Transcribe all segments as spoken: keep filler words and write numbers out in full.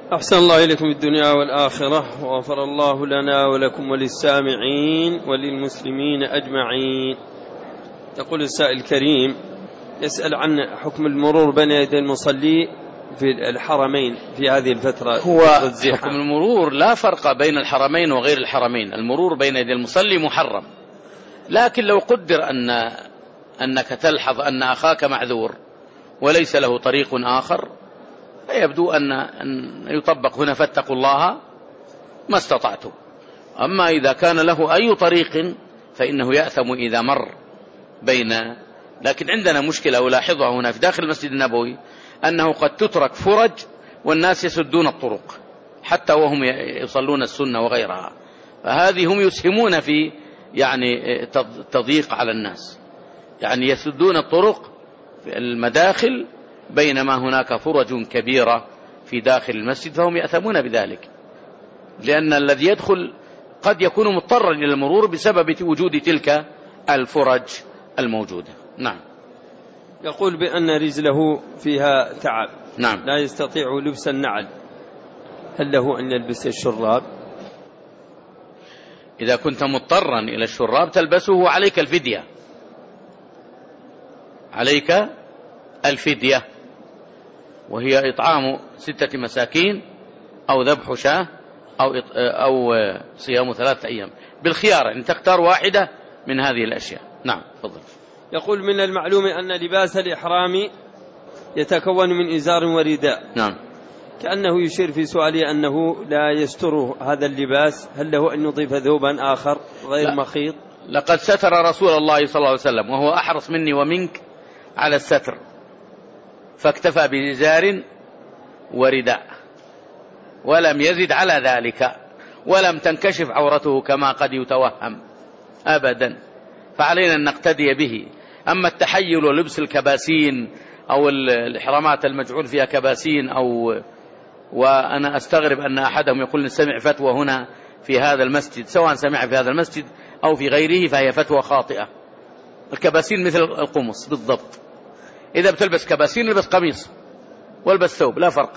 أحسن الله إليكم الدنيا والآخرة، وغفر الله لنا ولكم وللسامعين وللمسلمين أجمعين. يقول السائل الكريم يسأل عن حكم المرور بين يدي المصلي في الحرمين في هذه الفترة. هو حكم المرور لا فرق بين الحرمين وغير الحرمين، المرور بين يدي المصلي محرم، لكن لو قدر أن أنك تلحظ أن أخاك معذور وليس له طريق آخر فيبدو أن أن يطبق هنا فاتقوا الله ما استطعتم. أما إذا كان له أي طريق فإنه يأثم إذا مر بين. لكن عندنا مشكلة ألاحظها هنا في داخل المسجد النبوي، أنه قد تترك فرج والناس يسدون الطرق حتى وهم يصلون السنة وغيرها، فهذه هم يسهمون في يعني تضييق على الناس، يعني يسدون الطرق في المداخل بينما هناك فرج كبيرة في داخل المسجد، فهم يأثمون بذلك، لأن الذي يدخل قد يكون مضطرا إلى المرور بسبب وجود تلك الفرج الموجودة. نعم. يقول بأن رجله فيها تعب، نعم، لا يستطيع لبس النعل، هل له أن يلبس الشراب؟ إذا كنت مضطرا إلى الشراب تلبسه عليك الفدية، عليك الفدية وهي إطعام ستة مساكين أو ذبح شاة أو أو صيام ثلاثة أيام بالخيار، إن تختار واحدة من هذه الأشياء. نعم تفضل. يقول من المعلوم أن لباس الإحرام يتكون من إزار ورداء. نعم. كأنه يشير في سؤالي أنه لا يستره هذا اللباس، هل له أن يضيف ذوبا آخر غير لا. مخيط؟ لقد ستر رسول الله صلى الله عليه وسلم وهو أحرص مني ومنك على الستر، فاكتفى بإزار ورداء ولم يزد على ذلك، ولم تنكشف عورته كما قد يتوهم أبدا، فعلينا أن نقتدي به. أما التحيل ولبس الكباسين أو الإحرامات المجعول فيها كباسين، أو وأنا أستغرب أن أحدهم يقول نسمع فتوى هنا في هذا المسجد، سواء سمع في هذا المسجد أو في غيره فهي فتوى خاطئة. الكباسين مثل القمص بالضبط، إذا بتلبس كباسين البس قميص والبس ثوب لا فرق،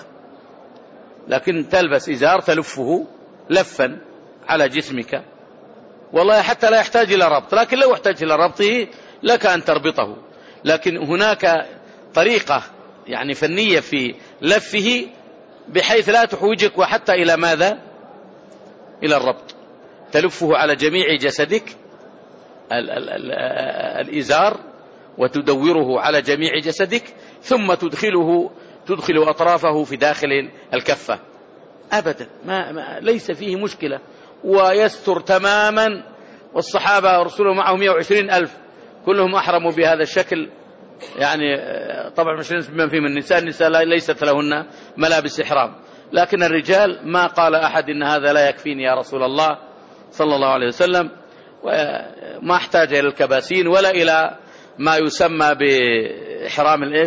لكن تلبس إزار تلفه لفا على جسمك، والله حتى لا يحتاج إلى ربط، لكن لو احتاج إلى ربطه لك أن تربطه، لكن هناك طريقة يعني فنية في لفه بحيث لا تحوجك وحتى إلى ماذا؟ إلى الربط، تلفه على جميع جسدك ال ال ال الإزار وتدوره على جميع جسدك، ثم تدخله تدخل أطرافه في داخل الكفة أبدا، ما ما ليس فيه مشكلة، ويستر تماما. والصحابة رسوله معهم مئة وعشرين ألف كلهم أحرموا بهذا الشكل، يعني طبعا عشرين من فيهم النساء، النساء ليست لهن ملابس إحرام، لكن الرجال ما قال أحد إن هذا لا يكفيني يا رسول الله صلى الله عليه وسلم، وما احتاج إلى الكباسين ولا إلى ما يسمى بإحرام الإيش؟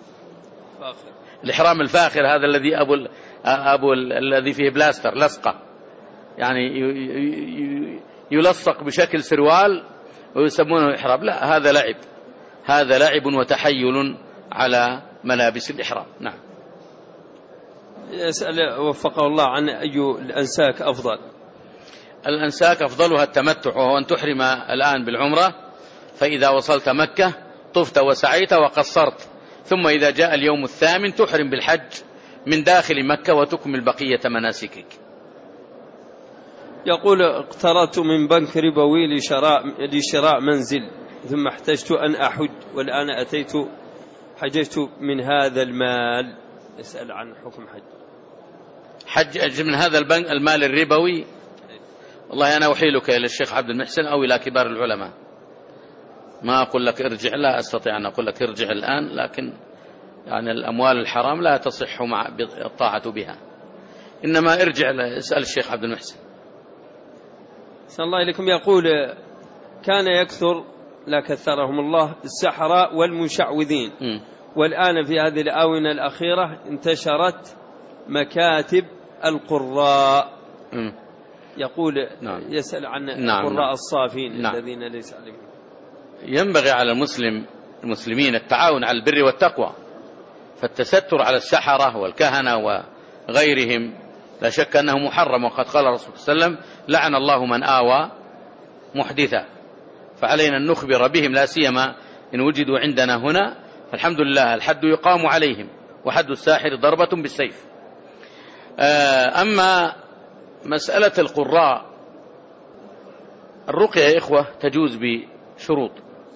الإحرام الفاخر، هذا الذي أبو ال أبو ال الذي فيه بلاستر لصقة، يعني يلصق بشكل سروال ويسمونه إحرام، لا هذا لعب، هذا لعب وتحيل على ملابس الإحرام. نعم. يسأل وفقه الله عن أي الأنساك أفضل؟ الأنساك أفضلها التمتع، وهو أن تحرم الآن بالعمرة، فإذا وصلت مكة طفت وسعيت وقصرت، ثم إذا جاء اليوم الثامن تحرم بالحج من داخل مكة وتكمل بقية مناسكك. يقول اقترضت من بنك ربوي لشراء, لشراء منزل، ثم احتجت أن أحج، والآن أتيت حججت من هذا المال، يسأل عن حكم حج. حج من هذا البنك المال الربوي؟ والله أنا أحيلك إلى الشيخ عبد المحسن أو إلى كبار العلماء، ما أقول لك ارجع، لا أستطيع أن أقول لك ارجع الآن، لكن يعني الأموال الحرام لا تصح مع الطاعة بها، إنما ارجع اسأل الشيخ عبد المحسن. صلى الله عليكم. يقول كان يكثر لا كثرهم الله السحرة والمشعوذين، م. والآن في هذه الآونة الأخيرة انتشرت مكاتب القراء. م. يقول نعم. يسأل عن نعم. القراء الصافين نعم. الذين ليس عليهم. ينبغي على المسلم المسلمين التعاون على البر والتقوى، فالتستر على السحرة والكهنة غيرهم لا شك أنه محرم، وقد قال الرسول صلى الله عليه وسلم لعن الله من آوى محدثا، فعلينا أن نخبر بهم، لا سيما إن وجدوا عندنا هنا، فالحمد لله الحد يقام عليهم، وحد الساحر ضربة بالسيف. أما مسألة القراء، الرقية يا إخوة تجوز بشروط.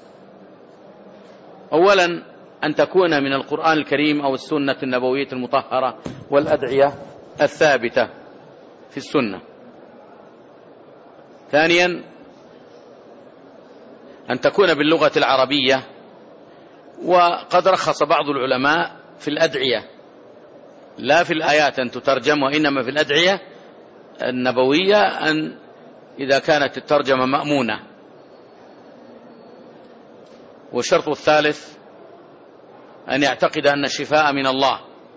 أولا أن تكون من القرآن الكريم أو السنة النبوية المطهرة والأدعية الثابتة في السنة. ثانيا أن تكون باللغة العربية، وقد رخص بعض العلماء في الأدعية لا في الآيات أن تترجم، وإنما في الأدعية النبوية أن إذا كانت الترجمة مأمونة. والشرط الثالث أن يعتقد أن الشفاء من الله،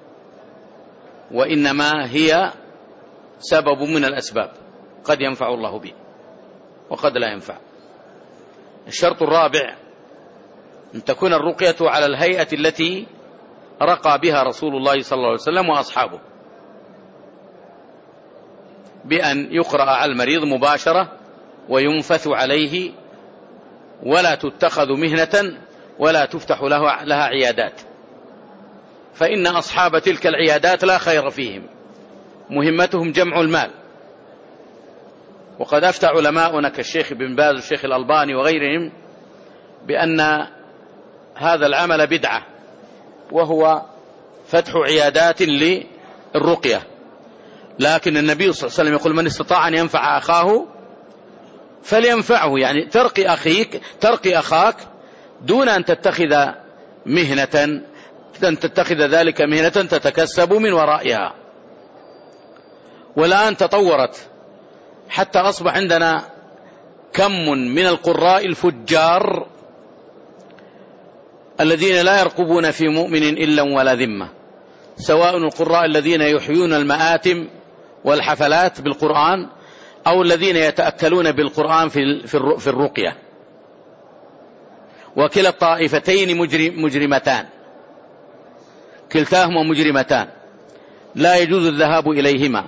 وإنما هي سبب من الأسباب، قد ينفع الله به وقد لا ينفع. الشرط الرابع أن تكون الرقية على الهيئة التي رقى بها رسول الله صلى الله عليه وسلم وأصحابه، بأن يقرأ على المريض مباشرة وينفث عليه، ولا تتخذ مهنة ولا تفتح له لها عيادات، فإن أصحاب تلك العيادات لا خير فيهم، مهمتهم جمع المال. وقد أفتى علماؤنا كالشيخ بن باز والشيخ الألباني وغيرهم بأن هذا العمل بدعة، وهو فتح عيادات للرقية. لكن النبي صلى الله عليه وسلم يقول من استطاع أن ينفع أخاه فلينفعه، يعني ترقي أخيك ترقي أخاك دون أن تتخذ مهنة أن تتخذ ذلك مهنة تتكسب من ورائها. والآن تطورت حتى أصبح عندنا كم من القراء الفجار الذين لا يرقبون في مؤمن إلا ولا ذمة، سواء القراء الذين يحيون المآتم والحفلات بالقرآن، أو الذين يتأكلون بالقرآن في الرقية، وكلا الطائفتين مجرمتان، كلتاهما مجرمتان لا يجوز الذهاب إليهما.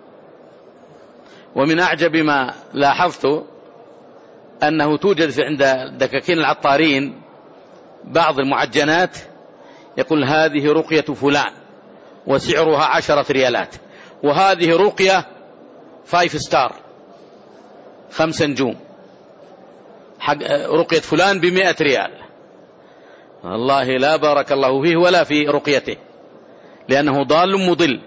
ومن أعجب ما لاحظت أنه توجد في عند دكاكين العطارين بعض المعجنات يقول هذه رقية فلان وسعرها عشرة ريالات، وهذه رقية فايف ستار خمس نجوم، حق رقية فلان بمئة ريال. والله لا بارك الله فيه ولا في رقيته، لأنه ضال مضل.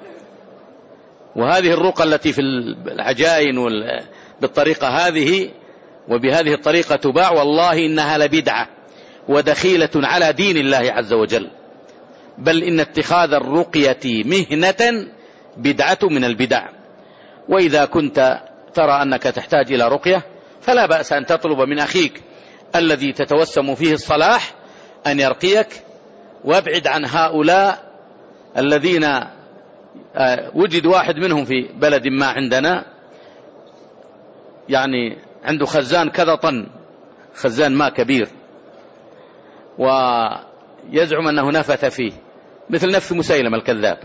وهذه الرقى التي في العجائن بالطريقة هذه وبهذه الطريقة تباع، والله إنها لبدعة ودخيلة على دين الله عز وجل، بل إن اتخاذ الرقية مهنة بدعة من البدع. وإذا كنت ترى أنك تحتاج إلى رقية فلا بأس أن تطلب من أخيك الذي تتوسم فيه الصلاح أن يرقيك، وابعد عن هؤلاء الذين وجد واحد منهم في بلد ما عندنا يعني عنده خزان كذا طن، خزان ماء كبير، ويزعم أنه نفث فيه مثل نفث مسيلم الكذاب،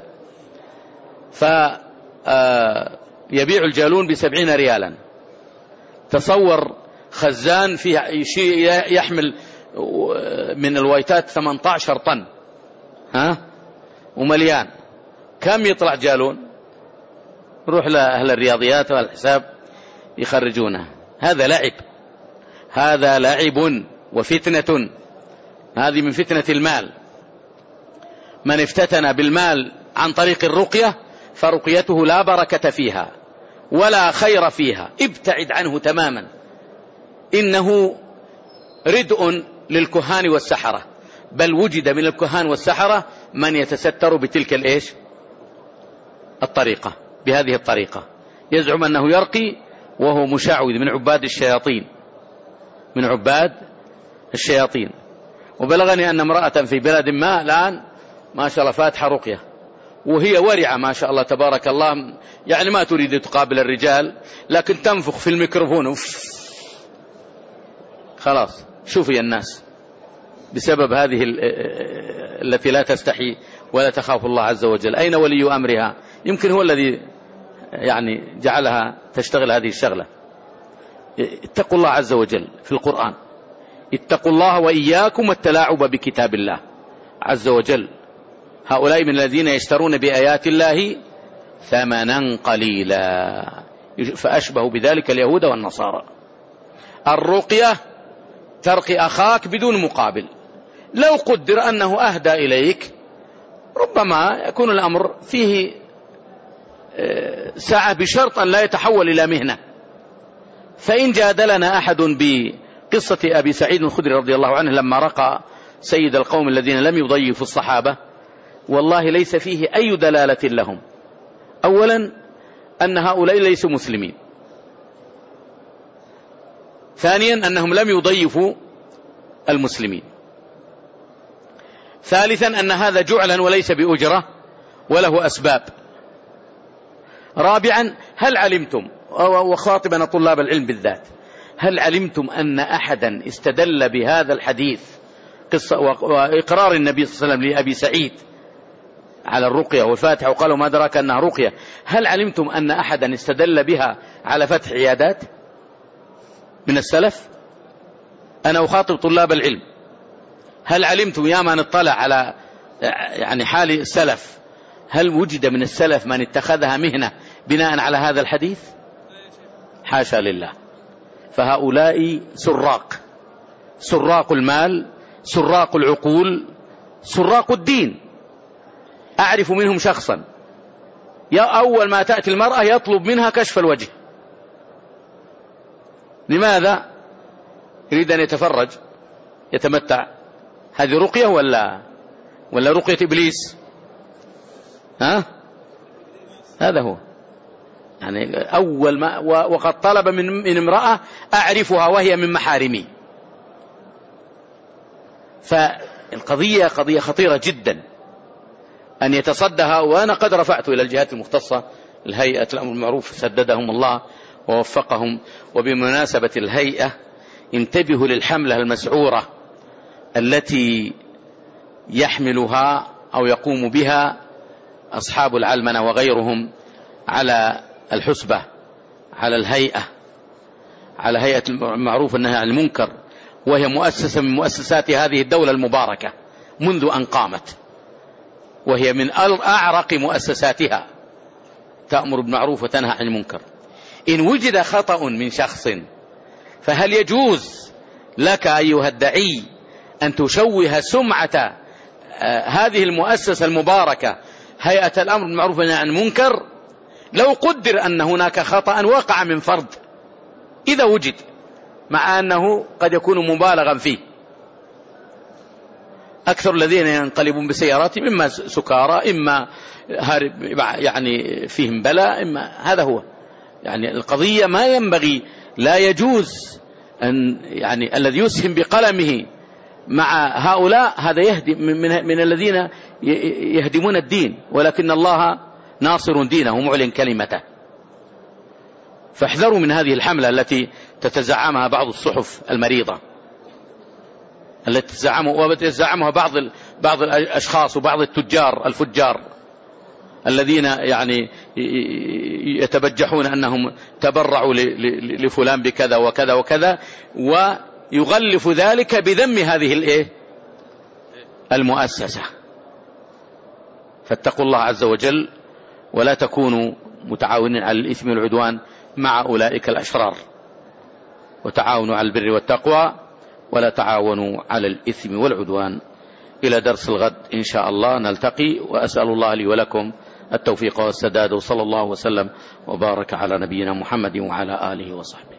فيبيع الجالون بسبعين ريالا. تصور خزان فيه يحمل من الويتات ثمانية عشر طن، ها ومليان، كم يطلع جالون؟ روح لأهل الرياضيات والحساب يخرجونه. هذا لعب، هذا لعب وفتنة، هذه من فتنة المال. من افتتن بالمال عن طريق الرقية فرقيته لا بركة فيها ولا خير فيها، ابتعد عنه تماما، إنه ردء للكهان والسحرة، بل وجد من الكهان والسحرة من يتستر بتلك الإيش الطريقة، بهذه الطريقة، يزعم أنه يرقي وهو مشعوذ من عباد الشياطين، من عباد الشياطين. وبلغني أن امرأة في بلد ما الآن ما شاء الله فاتحة رقية، وهي ورعة ما شاء الله تبارك الله، يعني ما تريد تقابل الرجال لكن تنفخ في الميكروفون خلاص. شوفي الناس بسبب هذه التي لا تستحي ولا تخاف الله عز وجل؟ أين ولي أمرها؟ يمكن هو الذي يعني جعلها تشتغل هذه الشغلة. اتقوا الله عز وجل في القرآن، اتقوا الله وإياكم والتلاعب بكتاب الله عز وجل. هؤلاء من الذين يشترون بآيات الله ثمنا قليلا، فأشبه بذلك اليهود والنصارى. الرقية ترقي أخاك بدون مقابل. لو قدر أنه أهدى إليك ربما يكون الأمر فيه سعة، بشرط أن لا يتحول إلى مهنة. فإن جادلنا أحد بقصة أبي سعيد الخدري رضي الله عنه لما رقى سيد القوم الذين لم يضيفوا الصحابة، والله ليس فيه أي دلالة لهم. أولا أن هؤلاء ليسوا مسلمين، ثانيا أنهم لم يضيفوا المسلمين، ثالثا أن هذا جعلا وليس بأجرة وله أسباب، رابعا هل علمتم، وخاطبنا طلاب العلم بالذات، هل علمتم أن أحدا استدل بهذا الحديث قصة وإقرار النبي صلى الله عليه وسلم لأبي سعيد على الرقية والفاتحة وقالوا ما أدراك أنها رقية، هل علمتم أن أحدا استدل بها على فتح عيادات من السلف؟ أنا أخاطب طلاب العلم، هل علمتم يا من اطلع على يعني حال السلف، هل وجد من السلف من اتخذها مهنة بناء على هذا الحديث؟ حاشا لله. فهؤلاء سراق، سراق المال، سراق العقول، سراق الدين. أعرف منهم شخصا يا أول ما تأتي المرأة يطلب منها كشف الوجه. لماذا؟ يريد أن يتفرج يتمتع. هذه رقية ولا ولا رقية إبليس؟ ها؟ هذا هو. يعني أول ما وقد طلب من من امرأة أعرفها وهي من محارمي. فالقضية قضية خطيرة جدا أن يتصدها. وأنا قد رفعت إلى الجهات المختصة، الهيئة الأمر بالمعروف سددهم الله ووفقهم. وبمناسبة الهيئة انتبهوا للحملة المسعورة التي يحملها أو يقوم بها أصحاب العلمنة وغيرهم على الحسبة، على الهيئة، على هيئة المعروف والنهي عن المنكر، وهي مؤسسة من مؤسسات هذه الدولة المباركة منذ أن قامت، وهي من أعرق مؤسساتها، تأمر بالمعروف وتنهى عن المنكر. إن وجد خطأ من شخص فهل يجوز لك أيها الداعي أن تشوه سمعة هذه المؤسسة المباركة هيئة الأمر بالمعروف والنهي عن المنكر؟ لو قدر أن هناك خطأ وقع من فرد، إذا وجد، مع أنه قد يكون مبالغا فيه، أكثر الذين ينقلبون بسيارات إما سكارى إما هارب يعني فيهم بلاء إما، هذا هو يعني القضية. ما ينبغي، لا يجوز أن يعني الذي يسهم بقلمه مع هؤلاء هذا يهدم من, من الذين يهدمون الدين، ولكن الله ناصر دينه ومعلن كلمته. فاحذروا من هذه الحملة التي تتزعمها بعض الصحف المريضة، التي تتزعمها بعض بعض الأشخاص وبعض التجار الفجار الذين يعني يتبجحون أنهم تبرعوا لفلان بكذا وكذا وكذا، ويغلف ذلك بذم هذه الايه المؤسسة. فاتقوا الله عز وجل ولا تكونوا متعاونين على الإثم والعدوان مع أولئك الأشرار، وتعاونوا على البر والتقوى ولا تعاونوا على الإثم والعدوان. إلى درس الغد إن شاء الله نلتقي، وأسأل الله لي ولكم التوفيق والسداد، وصلى الله وسلم وبارك على نبينا محمد وعلى آله وصحبه.